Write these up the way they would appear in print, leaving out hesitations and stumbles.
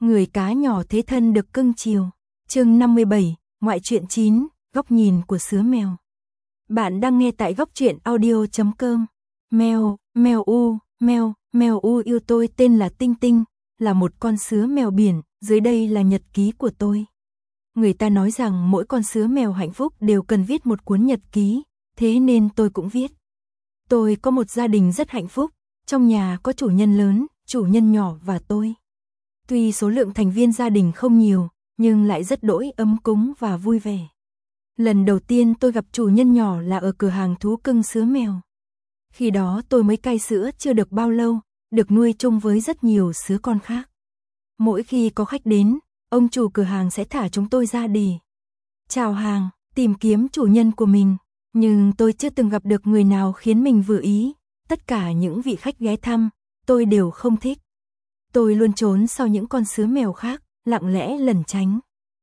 Người cá nhỏ thế thân được cưng chiều. Chương 57, ngoại truyện 9, góc nhìn của sứa mèo. Bạn đang nghe tại góc truyện audio.com. Mèo, mèo u yêu tôi tên là Tinh Tinh, là một con sứa mèo biển, dưới đây là nhật ký của tôi. Người ta nói rằng mỗi con sứa mèo hạnh phúc đều cần viết một cuốn nhật ký, thế nên tôi cũng viết. Tôi có một gia đình rất hạnh phúc, trong nhà có chủ nhân lớn, chủ nhân nhỏ và tôi. Tuy số lượng thành viên gia đình không nhiều, nhưng lại rất đỗi ấm cúng và vui vẻ. Lần đầu tiên tôi gặp chủ nhân nhỏ là ở cửa hàng thú cưng sứa mèo. Khi đó tôi mới cai sữa chưa được bao lâu, được nuôi chung với rất nhiều sứa con khác. Mỗi khi có khách đến, ông chủ cửa hàng sẽ thả chúng tôi ra để chào hàng, tìm kiếm chủ nhân của mình. Nhưng tôi chưa từng gặp được người nào khiến mình vừa ý. Tất cả những vị khách ghé thăm, tôi đều không thích. Tôi luôn trốn sau những con sứa mèo khác, lặng lẽ lẩn tránh.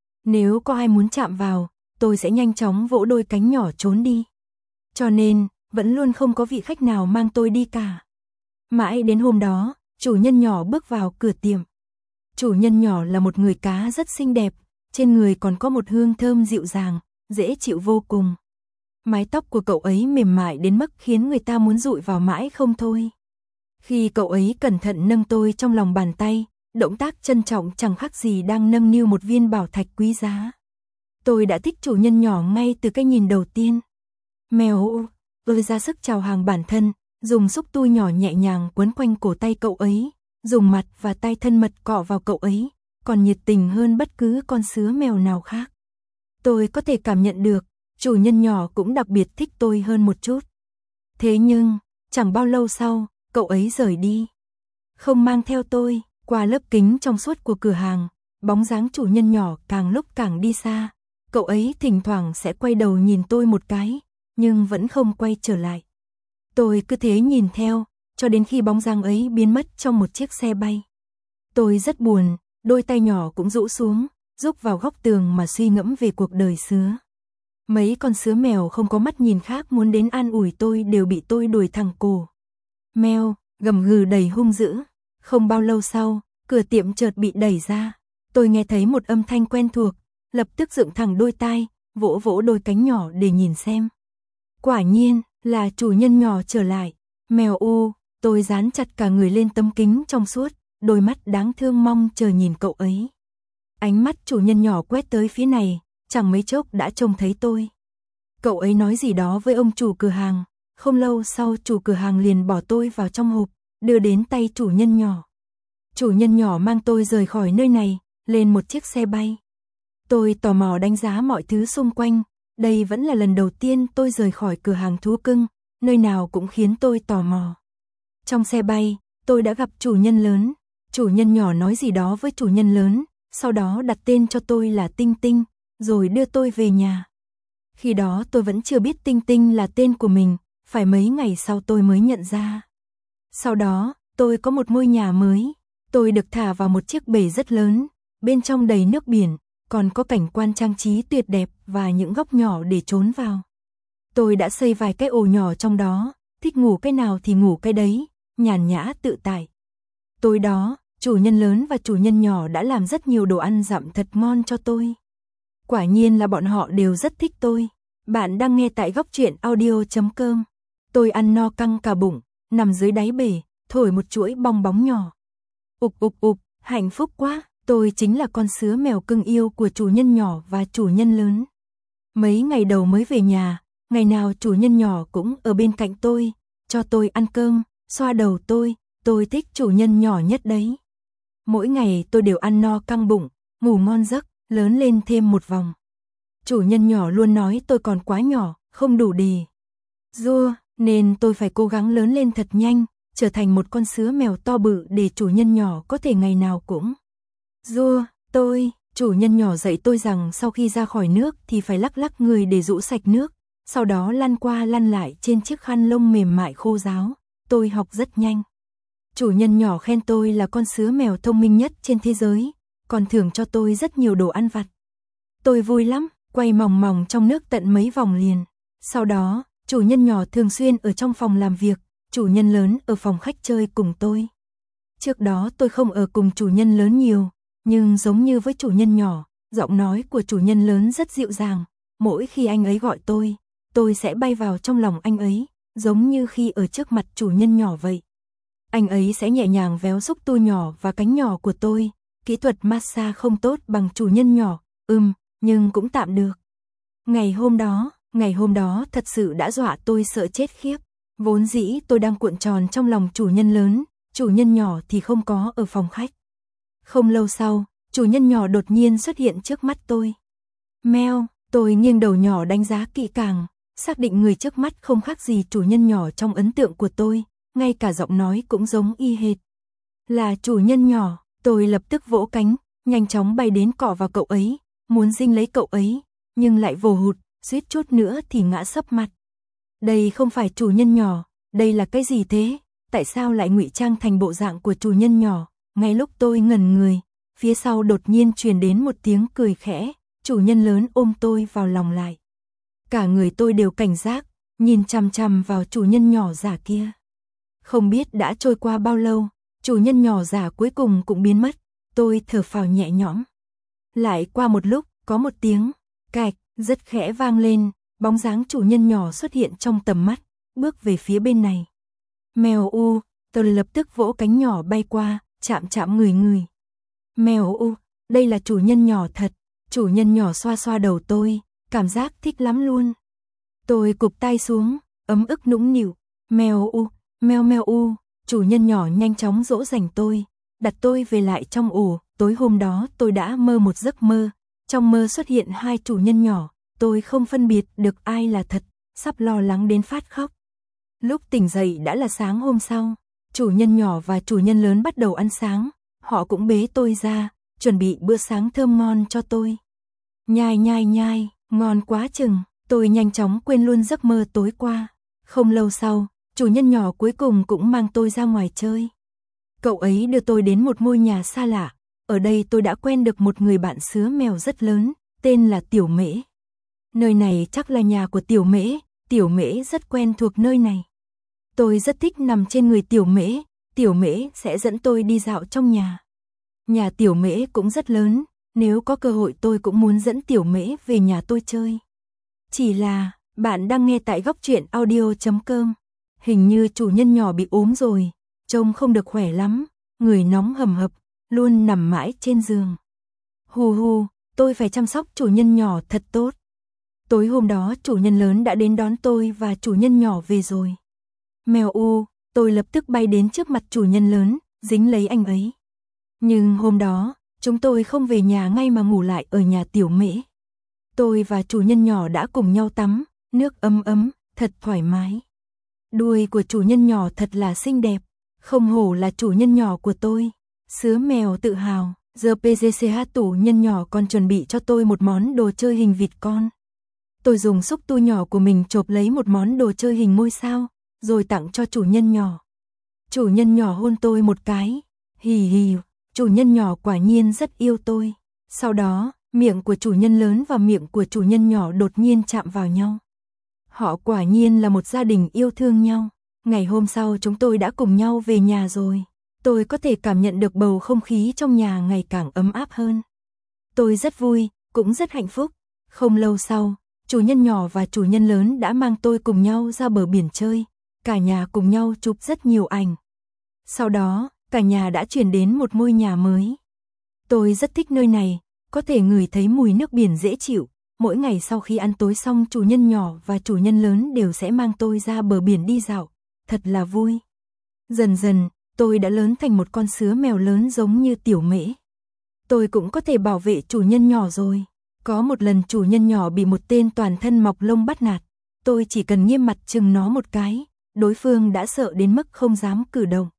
Nếu có ai muốn chạm vào, tôi sẽ nhanh chóng vỗ đôi cánh nhỏ trốn đi. Cho nên, vẫn luôn không có vị khách nào mang tôi đi cả. Mãi đến hôm đó, chủ nhân nhỏ bước vào cửa tiệm. Chủ nhân nhỏ là một người cá rất xinh đẹp, trên người còn có một hương thơm dịu dàng, dễ chịu vô cùng. Mái tóc của cậu ấy mềm mại đến mức khiến người ta muốn dụi vào mãi không thôi. Khi cậu ấy cẩn thận nâng tôi trong lòng bàn tay, động tác trân trọng chẳng khác gì đang nâng niu một viên bảo thạch quý giá. Tôi đã thích chủ nhân nhỏ ngay từ cái nhìn đầu tiên. Mèo, tôi ra sức chào hàng bản thân, dùng xúc tu nhỏ nhẹ nhàng quấn quanh cổ tay cậu ấy, dùng mặt và tay thân mật cọ vào cậu ấy, còn nhiệt tình hơn bất cứ con sứa mèo nào khác. Tôi có thể cảm nhận được, chủ nhân nhỏ cũng đặc biệt thích tôi hơn một chút. Thế nhưng, chẳng bao lâu sau, cậu ấy rời đi. Không mang theo tôi, qua lớp kính trong suốt của cửa hàng, bóng dáng chủ nhân nhỏ càng lúc càng đi xa. Cậu ấy thỉnh thoảng sẽ quay đầu nhìn tôi một cái, nhưng vẫn không quay trở lại. Tôi cứ thế nhìn theo, cho đến khi bóng dáng ấy biến mất trong một chiếc xe bay. Tôi rất buồn, đôi tay nhỏ cũng rũ xuống, rúc vào góc tường mà suy ngẫm về cuộc đời sứa. Mấy con sứa mèo không có mắt nhìn khác muốn đến an ủi tôi đều bị tôi đuổi thẳng cổ. Meo, gầm gừ đầy hung dữ. Không bao lâu sau, cửa tiệm chợt bị đẩy ra. Tôi nghe thấy một âm thanh quen thuộc, lập tức dựng thẳng đôi tai, vỗ vỗ đôi cánh nhỏ để nhìn xem. Quả nhiên, là chủ nhân nhỏ trở lại. Mèo u, tôi dán chặt cả người lên tấm kính trong suốt, đôi mắt đáng thương mong chờ nhìn cậu ấy. Ánh mắt chủ nhân nhỏ quét tới phía này, chẳng mấy chốc đã trông thấy tôi. Cậu ấy nói gì đó với ông chủ cửa hàng, không lâu sau chủ cửa hàng liền bỏ tôi vào trong hộp, đưa đến tay chủ nhân nhỏ. Chủ nhân nhỏ mang tôi rời khỏi nơi này, lên một chiếc xe bay. Tôi tò mò đánh giá mọi thứ xung quanh, đây vẫn là lần đầu tiên tôi rời khỏi cửa hàng thú cưng, nơi nào cũng khiến tôi tò mò. Trong xe bay, tôi đã gặp chủ nhân lớn, chủ nhân nhỏ nói gì đó với chủ nhân lớn, sau đó đặt tên cho tôi là Tinh Tinh, rồi đưa tôi về nhà. Khi đó tôi vẫn chưa biết Tinh Tinh là tên của mình, phải mấy ngày sau tôi mới nhận ra. Sau đó, tôi có một ngôi nhà mới, tôi được thả vào một chiếc bể rất lớn, bên trong đầy nước biển, còn có cảnh quan trang trí tuyệt đẹp và những góc nhỏ để trốn vào. Tôi đã xây vài cái ổ nhỏ trong đó, thích ngủ cái nào thì ngủ cái đấy, nhàn nhã tự tại. Tối đó, chủ nhân lớn và chủ nhân nhỏ đã làm rất nhiều đồ ăn dặm thật ngon cho tôi. Quả nhiên là bọn họ đều rất thích tôi. Bạn đang nghe tại góc truyện audio.com. Tôi ăn no căng cả bụng, nằm dưới đáy bể, thổi một chuỗi bong bóng nhỏ. Ục, hạnh phúc quá, tôi chính là con sứa mèo cưng yêu của chủ nhân nhỏ và chủ nhân lớn. Mấy ngày đầu mới về nhà, ngày nào chủ nhân nhỏ cũng ở bên cạnh tôi, cho tôi ăn cơm, xoa đầu tôi thích chủ nhân nhỏ nhất đấy. Mỗi ngày tôi đều ăn no căng bụng, ngủ ngon giấc, lớn lên thêm một vòng. Chủ nhân nhỏ luôn nói tôi còn quá nhỏ, không đủ đì. Nên tôi phải cố gắng lớn lên thật nhanh, trở thành một con sứa mèo to bự để chủ nhân nhỏ có thể ngày nào cũng. Chủ nhân nhỏ dạy tôi rằng sau khi ra khỏi nước thì phải lắc lắc người để rũ sạch nước, sau đó lăn qua lăn lại trên chiếc khăn lông mềm mại khô ráo. Tôi học rất nhanh. Chủ nhân nhỏ khen tôi là con sứa mèo thông minh nhất trên thế giới, còn thưởng cho tôi rất nhiều đồ ăn vặt. Tôi vui lắm, quay mòng mòng trong nước tận mấy vòng liền. Sau đó, chủ nhân nhỏ thường xuyên ở trong phòng làm việc, chủ nhân lớn ở phòng khách chơi cùng tôi. Trước đó tôi không ở cùng chủ nhân lớn nhiều, Nhưng giống như với chủ nhân nhỏ, giọng nói của chủ nhân lớn rất dịu dàng, mỗi khi anh ấy gọi tôi sẽ bay vào trong lòng anh ấy, giống như khi ở trước mặt chủ nhân nhỏ vậy. Anh ấy sẽ nhẹ nhàng véo xúc tu nhỏ và cánh nhỏ của tôi, kỹ thuật massage không tốt bằng chủ nhân nhỏ, nhưng cũng tạm được. Ngày hôm đó thật sự đã dọa tôi sợ chết khiếp, vốn dĩ tôi đang cuộn tròn trong lòng chủ nhân lớn, chủ nhân nhỏ thì không có ở phòng khách. Không lâu sau, chủ nhân nhỏ đột nhiên xuất hiện trước mắt tôi. Meo, tôi nghiêng đầu nhỏ đánh giá kỹ càng, xác định người trước mắt không khác gì chủ nhân nhỏ trong ấn tượng của tôi, ngay cả giọng nói cũng giống y hệt. Là chủ nhân nhỏ, tôi lập tức vỗ cánh, nhanh chóng bay đến cọ vào cậu ấy, muốn dinh lấy cậu ấy, nhưng lại vồ hụt, suýt chút nữa thì ngã sấp mặt. Đây không phải chủ nhân nhỏ, đây là cái gì thế? Tại sao lại ngụy trang thành bộ dạng của chủ nhân nhỏ? Ngay lúc tôi ngẩn người, phía sau đột nhiên truyền đến một tiếng cười khẽ, chủ nhân lớn ôm tôi vào lòng lại. Cả người tôi đều cảnh giác, nhìn chằm chằm vào chủ nhân nhỏ giả kia. Không biết đã trôi qua bao lâu, chủ nhân nhỏ giả cuối cùng cũng biến mất, tôi thở phào nhẹ nhõm. Lại qua một lúc, có một tiếng cạch rất khẽ vang lên, bóng dáng chủ nhân nhỏ xuất hiện trong tầm mắt, bước về phía bên này. Mèo u, tôi lập tức vỗ cánh nhỏ bay qua, chạm người. Mèo u, đây là chủ nhân nhỏ thật, chủ nhân nhỏ xoa xoa đầu tôi, cảm giác thích lắm luôn. Tôi cụp tay xuống, ấm ức nũng nịu, mèo u, meo u, chủ nhân nhỏ nhanh chóng dỗ dành tôi, đặt tôi về lại trong ổ. Tối hôm đó tôi đã mơ một giấc mơ, trong mơ xuất hiện hai chủ nhân nhỏ, tôi không phân biệt được ai là thật, sắp lo lắng đến phát khóc. Lúc tỉnh dậy đã là sáng hôm sau, chủ nhân nhỏ và chủ nhân lớn bắt đầu ăn sáng, họ cũng bế tôi ra, chuẩn bị bữa sáng thơm ngon cho tôi. Nhai, ngon quá chừng, tôi nhanh chóng quên luôn giấc mơ tối qua. Không lâu sau, chủ nhân nhỏ cuối cùng cũng mang tôi ra ngoài chơi. Cậu ấy đưa tôi đến một ngôi nhà xa lạ, ở đây tôi đã quen được một người bạn sứa mèo rất lớn, tên là Tiểu Mễ. Nơi này chắc là nhà của Tiểu Mễ rất quen thuộc nơi này. Tôi rất thích nằm trên người Tiểu Mễ sẽ dẫn tôi đi dạo trong nhà. Nhà Tiểu Mễ cũng rất lớn, nếu có cơ hội tôi cũng muốn dẫn Tiểu Mễ về nhà tôi chơi. Chỉ là, bạn đang nghe tại goctruyện.audio.com. Hình như chủ nhân nhỏ bị ốm rồi, trông không được khỏe lắm, người nóng hầm hập, luôn nằm mãi trên giường. Hù, tôi phải chăm sóc chủ nhân nhỏ thật tốt. Tối hôm đó chủ nhân lớn đã đến đón tôi và chủ nhân nhỏ về rồi. Mèo u, tôi lập tức bay đến trước mặt chủ nhân lớn, dính lấy anh ấy. Nhưng hôm đó, chúng tôi không về nhà ngay mà ngủ lại ở nhà Tiểu Mễ. Tôi và chủ nhân nhỏ đã cùng nhau tắm, nước ấm, thật thoải mái. Đuôi của chủ nhân nhỏ thật là xinh đẹp, không hổ là chủ nhân nhỏ của tôi. Sứa mèo tự hào, giờ PGCH chủ nhân nhỏ còn chuẩn bị cho tôi một món đồ chơi hình vịt con. Tôi dùng xúc tu nhỏ của mình chộp lấy một món đồ chơi hình ngôi sao, rồi tặng cho chủ nhân nhỏ. Chủ nhân nhỏ hôn tôi một cái, hì, chủ nhân nhỏ quả nhiên rất yêu tôi. Sau đó, miệng của chủ nhân lớn và miệng của chủ nhân nhỏ đột nhiên chạm vào nhau. Họ quả nhiên là một gia đình yêu thương nhau. Ngày hôm sau chúng tôi đã cùng nhau về nhà rồi. Tôi có thể cảm nhận được bầu không khí trong nhà ngày càng ấm áp hơn. Tôi rất vui, cũng rất hạnh phúc. Không lâu sau, chủ nhân nhỏ và chủ nhân lớn đã mang tôi cùng nhau ra bờ biển chơi. Cả nhà cùng nhau chụp rất nhiều ảnh. Sau đó, cả nhà đã chuyển đến một ngôi nhà mới. Tôi rất thích nơi này, có thể ngửi thấy mùi nước biển dễ chịu. Mỗi ngày sau khi ăn tối xong chủ nhân nhỏ và chủ nhân lớn đều sẽ mang tôi ra bờ biển đi dạo. Thật là vui. Dần dần, tôi đã lớn thành một con sứa mèo lớn giống như Tiểu Mễ. Tôi cũng có thể bảo vệ chủ nhân nhỏ rồi. Có một lần chủ nhân nhỏ bị một tên toàn thân mọc lông bắt nạt. Tôi chỉ cần nghiêm mặt chừng nó một cái, đối phương đã sợ đến mức không dám cử động.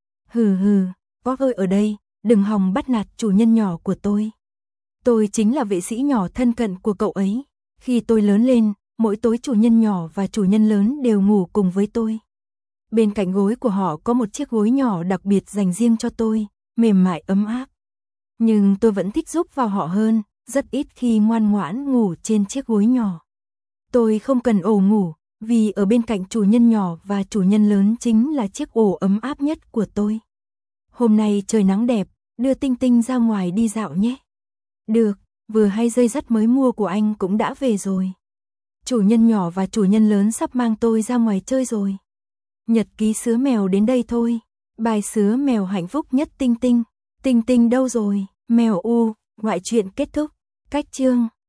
Hừ, có ơi ở đây, đừng hòng bắt nạt chủ nhân nhỏ của tôi. Tôi chính là vệ sĩ nhỏ thân cận của cậu ấy. Khi tôi lớn lên, mỗi tối chủ nhân nhỏ và chủ nhân lớn đều ngủ cùng với tôi. Bên cạnh gối của họ có một chiếc gối nhỏ đặc biệt dành riêng cho tôi, mềm mại ấm áp. Nhưng tôi vẫn thích giúp vào họ hơn, rất ít khi ngoan ngoãn ngủ trên chiếc gối nhỏ. Tôi không cần ổ ngủ, vì ở bên cạnh chủ nhân nhỏ và chủ nhân lớn chính là chiếc ổ ấm áp nhất của tôi. Hôm nay trời nắng đẹp, đưa Tinh Tinh ra ngoài đi dạo nhé. Được, vừa hay dây dắt mới mua của anh cũng đã về rồi. Chủ nhân nhỏ và chủ nhân lớn sắp mang tôi ra ngoài chơi rồi. Nhật ký sứa mèo đến đây thôi. Bài sứa mèo hạnh phúc nhất Tinh Tinh. Tinh Tinh đâu rồi? Mèo U, ngoại truyện kết thúc. Cách chương